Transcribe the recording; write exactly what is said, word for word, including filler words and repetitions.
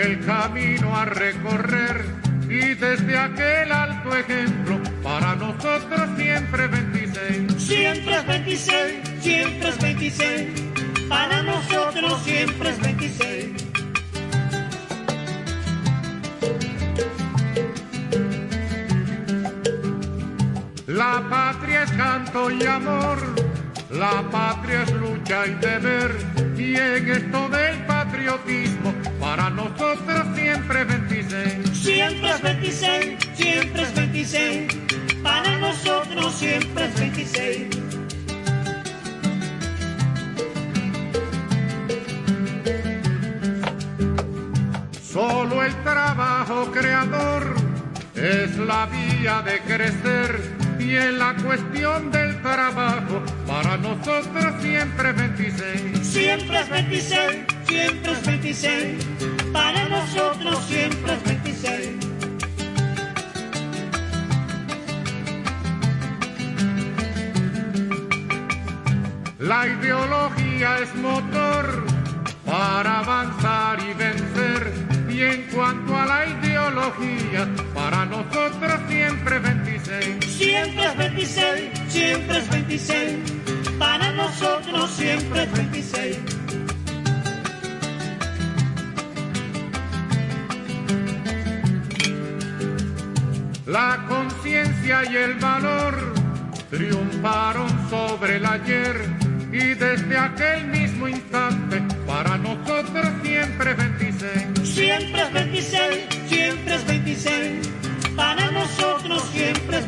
el camino a recorrer y desde aquel alto ejemplo para nosotros siempre veintiséis. Siempre es veintiséis, siempre es veintiséis, para nosotros siempre es veintiséis. La patria es canto y amor, la patria es lucha y deber, y en esto del patriotismo para nosotros siempre es veintiséis. Siempre es veintiséis, siempre es veintiséis, para nosotros siempre es veintiséis. Solo el trabajo creador es la vía de crecer, y en la cuestión del trabajo para nosotros siempre es veintiséis. Siempre es veintiséis, siempre es veintiséis, para nosotros siempre es veintiséis. La ideología es motor para avanzar y vencer, y en cuanto a la ideología, para nosotros siempre es veintiséis. Siempre es veintiséis, siempre es veintiséis, para nosotros siempre es veintiséis. La conciencia y el valor triunfaron sobre el ayer, y desde aquel mismo instante para nosotros siempre es veintiséis. Siempre es veintiséis, siempre es veintiséis, para nosotros siempre